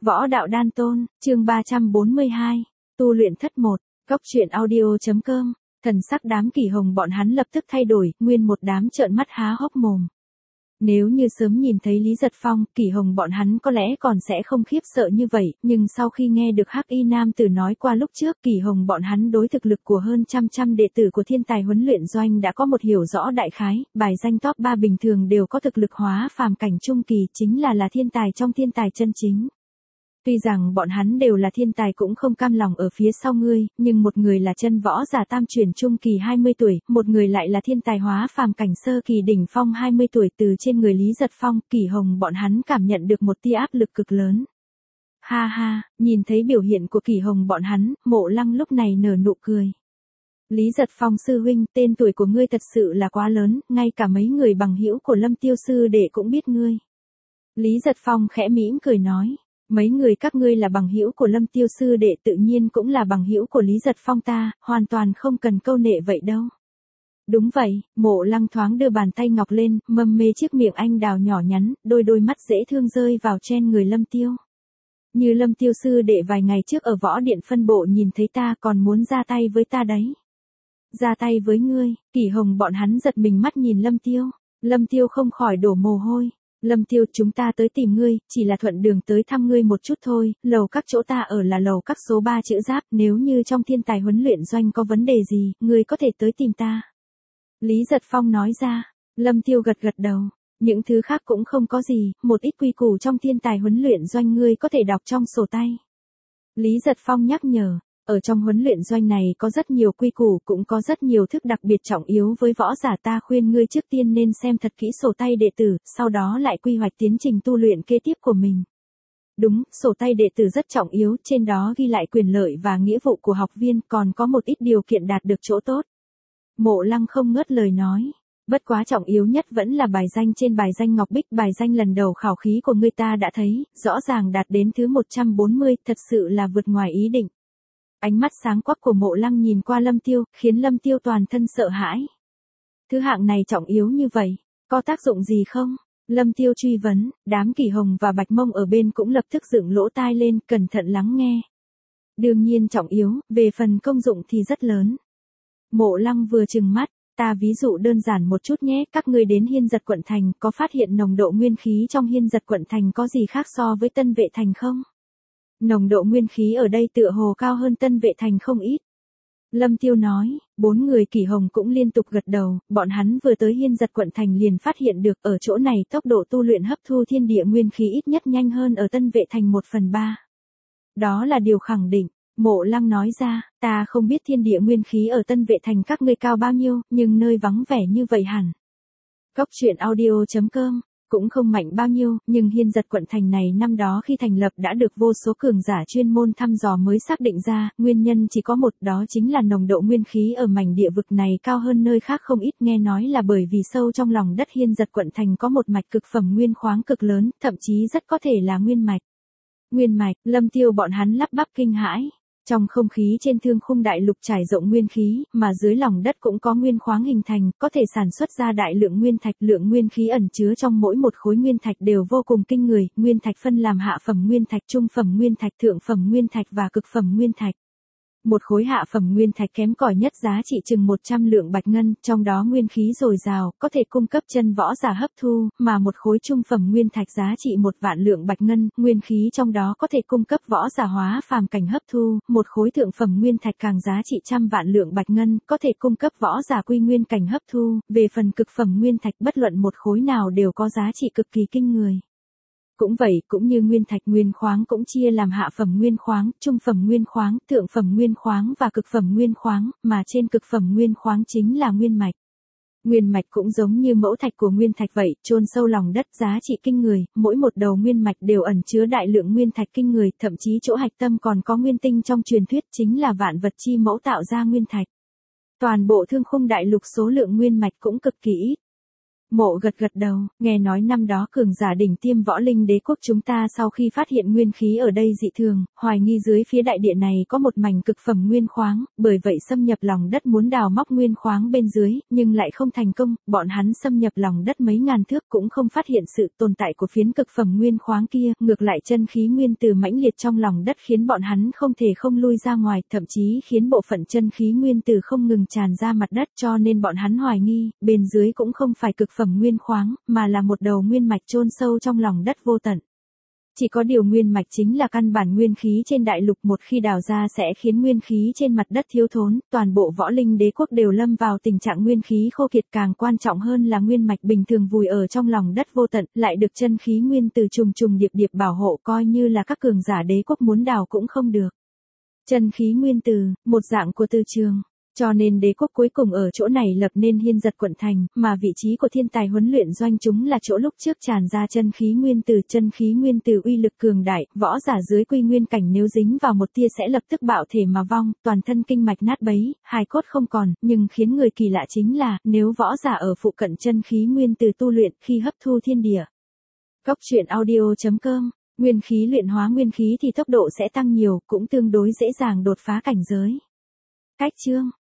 Võ đạo đan tôn, chương 342, tu luyện thất 1, Cốc truyện audio.com, thần sắc đám Kỳ Hồng bọn hắn lập tức thay đổi, nguyên một đám trợn mắt há hốc mồm. Nếu như sớm nhìn thấy Lý Giật Phong, Kỳ Hồng bọn hắn có lẽ còn sẽ không khiếp sợ như vậy, nhưng sau khi nghe được Hắc Y Nam Tử nói qua lúc trước, Kỳ Hồng bọn hắn đối thực lực của hơn trăm đệ tử của Thiên Tài huấn luyện doanh đã có một hiểu rõ đại khái, bài danh top 3 bình thường đều có thực lực hóa phàm cảnh trung kỳ, chính là thiên tài trong thiên tài chân chính. Tuy rằng bọn hắn đều là thiên tài cũng không cam lòng ở phía sau ngươi, nhưng một người là chân võ giả tam chuyển trung kỳ 20 tuổi, một người lại là thiên tài hóa phàm cảnh sơ kỳ đỉnh phong 20 tuổi. Từ trên người Lý Giật Phong, Kỳ Hồng bọn hắn cảm nhận được một tia áp lực cực lớn. Ha ha, nhìn thấy biểu hiện của Kỳ Hồng bọn hắn, Mộ Lăng lúc này nở nụ cười. Lý Giật Phong sư huynh, tên tuổi của ngươi thật sự là quá lớn, ngay cả mấy người bằng hữu của Lâm Tiêu sư đệ cũng biết ngươi. Lý Giật Phong khẽ mỉm cười nói. Mấy người các ngươi là bằng hữu của Lâm Tiêu sư đệ tự nhiên cũng là bằng hữu của Lý Giật Phong ta, hoàn toàn không cần câu nệ vậy đâu. Đúng vậy, Mộ Lăng thoáng đưa bàn tay ngọc lên, mâm mê chiếc miệng anh đào nhỏ nhắn, đôi mắt dễ thương rơi vào trên người Lâm Tiêu. Như Lâm Tiêu sư đệ vài ngày trước ở võ điện phân bộ nhìn thấy ta còn muốn ra tay với ta đấy. Ra tay với ngươi, Kỳ Hồng bọn hắn giật mình mắt nhìn Lâm Tiêu. Lâm Tiêu không khỏi đổ mồ hôi. Lâm Tiêu, chúng ta tới tìm ngươi, chỉ là thuận đường tới thăm ngươi một chút thôi, lầu các chỗ ta ở là lầu các số 3 chữ Giáp, nếu như trong Thiên Tài huấn luyện doanh có vấn đề gì, ngươi có thể tới tìm ta. Lý Giật Phong nói ra. Lâm Tiêu gật đầu, những thứ khác cũng không có gì, một ít quy củ trong Thiên Tài huấn luyện doanh ngươi có thể đọc trong sổ tay. Lý Giật Phong nhắc nhở. Ở trong huấn luyện doanh này có rất nhiều quy củ, cũng có rất nhiều thức đặc biệt trọng yếu với võ giả, ta khuyên ngươi trước tiên nên xem thật kỹ sổ tay đệ tử, sau đó lại quy hoạch tiến trình tu luyện kế tiếp của mình. Đúng, sổ tay đệ tử rất trọng yếu, trên đó ghi lại quyền lợi và nghĩa vụ của học viên, còn có một ít điều kiện đạt được chỗ tốt. Mộ Lăng không ngớt lời nói. Bất quá trọng yếu nhất vẫn là bài danh trên bài danh ngọc bích, bài danh lần đầu khảo khí của ngươi ta đã thấy, rõ ràng đạt đến thứ 140, thật sự là vượt ngoài ý định. Ánh mắt sáng quắc của Mộ Lăng nhìn qua Lâm Tiêu, khiến Lâm Tiêu toàn thân sợ hãi. Thứ hạng này trọng yếu như vậy, có tác dụng gì không? Lâm Tiêu truy vấn, đám Kỳ Hồng và Bạch Mông ở bên cũng lập tức dựng lỗ tai lên, cẩn thận lắng nghe. Đương nhiên trọng yếu, về phần công dụng thì rất lớn. Mộ Lăng vừa trừng mắt, ta ví dụ đơn giản một chút nhé, các ngươi đến Hiên Giật quận thành, có phát hiện nồng độ nguyên khí trong Hiên Giật quận thành có gì khác so với Tân Vệ thành không? Nồng độ nguyên khí ở đây tựa hồ cao hơn Tân Vệ thành không ít. Lâm Tiêu nói, 4 người Kỳ Hồng cũng liên tục gật đầu, bọn hắn vừa tới Hiên Giật quận thành liền phát hiện được ở chỗ này tốc độ tu luyện hấp thu thiên địa nguyên khí ít nhất nhanh hơn ở Tân Vệ thành 1/3. Đó là điều khẳng định. Mộ Lăng nói ra, ta không biết thiên địa nguyên khí ở Tân Vệ thành các ngươi cao bao nhiêu, nhưng nơi vắng vẻ như vậy hẳn. Cốc truyện audio.com cũng không mạnh bao nhiêu, nhưng Hiên Giật quận thành này năm đó khi thành lập đã được vô số cường giả chuyên môn thăm dò mới xác định ra, nguyên nhân chỉ có một, đó chính là nồng độ nguyên khí ở mảnh địa vực này cao hơn nơi khác không ít, nghe nói là bởi vì sâu trong lòng đất Hiên Giật quận thành có một mạch cực phẩm nguyên khoáng cực lớn, thậm chí rất có thể là nguyên mạch. Nguyên mạch, Lâm Tiêu bọn hắn lắp bắp kinh hãi. Trong không khí trên thương khung đại lục trải rộng nguyên khí, mà dưới lòng đất cũng có nguyên khoáng hình thành, có thể sản xuất ra đại lượng nguyên thạch, lượng nguyên khí ẩn chứa trong mỗi một khối nguyên thạch đều vô cùng kinh người, nguyên thạch phân làm hạ phẩm nguyên thạch, trung phẩm nguyên thạch, thượng phẩm nguyên thạch và cực phẩm nguyên thạch. Một khối hạ phẩm nguyên thạch kém cỏi nhất giá trị chừng 100 lượng bạch ngân, trong đó nguyên khí dồi dào, có thể cung cấp chân võ giả hấp thu, mà một khối trung phẩm nguyên thạch giá trị 1 vạn lượng bạch ngân, nguyên khí trong đó có thể cung cấp võ giả hóa phàm cảnh hấp thu, một khối thượng phẩm nguyên thạch càng giá trị 100 vạn lượng bạch ngân, có thể cung cấp võ giả quy nguyên cảnh hấp thu, về phần cực phẩm nguyên thạch bất luận một khối nào đều có giá trị cực kỳ kinh người. Cũng vậy, cũng như nguyên thạch nguyên khoáng cũng chia làm hạ phẩm nguyên khoáng, trung phẩm nguyên khoáng, thượng phẩm nguyên khoáng và cực phẩm nguyên khoáng, mà trên cực phẩm nguyên khoáng chính là nguyên mạch. Nguyên mạch cũng giống như mẫu thạch của nguyên thạch vậy, chôn sâu lòng đất giá trị kinh người, mỗi một đầu nguyên mạch đều ẩn chứa đại lượng nguyên thạch kinh người, thậm chí chỗ hạch tâm còn có nguyên tinh trong truyền thuyết chính là vạn vật chi mẫu tạo ra nguyên thạch. Toàn bộ thương khung đại lục số lượng nguyên mạch cũng cực kỳ ít. Mộ gật gật đầu, nghe nói năm đó cường giả đỉnh tiêm võ linh đế quốc chúng ta sau khi phát hiện nguyên khí ở đây dị thường, hoài nghi dưới phía đại địa này có một mảnh cực phẩm nguyên khoáng, bởi vậy xâm nhập lòng đất muốn đào móc nguyên khoáng bên dưới, nhưng lại không thành công, bọn hắn xâm nhập lòng đất mấy ngàn thước cũng không phát hiện sự tồn tại của phiến cực phẩm nguyên khoáng kia, ngược lại chân khí nguyên từ mãnh liệt trong lòng đất khiến bọn hắn không thể không lui ra ngoài, thậm chí khiến bộ phận chân khí nguyên từ không ngừng tràn ra mặt đất, cho nên bọn hắn hoài nghi, bên dưới cũng không phải cực phẩm nguyên khoáng, mà là một đầu nguyên mạch chôn sâu trong lòng đất vô tận. Chỉ có điều nguyên mạch chính là căn bản nguyên khí trên đại lục, một khi đào ra sẽ khiến nguyên khí trên mặt đất thiếu thốn, toàn bộ võ linh đế quốc đều lâm vào tình trạng nguyên khí khô kiệt, càng quan trọng hơn là nguyên mạch bình thường vùi ở trong lòng đất vô tận, lại được chân khí nguyên từ trùng trùng điệp điệp bảo hộ, coi như là các cường giả đế quốc muốn đào cũng không được. Chân khí nguyên từ, một dạng của từ trường. Cho nên đế quốc cuối cùng ở chỗ này lập nên Hiên Giật quận thành, mà vị trí của thiên tài huấn luyện doanh chúng là chỗ lúc trước tràn ra chân khí nguyên từ uy lực cường đại, võ giả dưới quy nguyên cảnh nếu dính vào một tia sẽ lập tức bạo thể mà vong, toàn thân kinh mạch nát bấy, hài cốt không còn, nhưng khiến người kỳ lạ chính là, nếu võ giả ở phụ cận chân khí nguyên từ tu luyện khi hấp thu thiên địa. Góc truyện audio.com, nguyên khí luyện hóa nguyên khí thì tốc độ sẽ tăng nhiều, cũng tương đối dễ dàng đột phá cảnh giới. Cách chương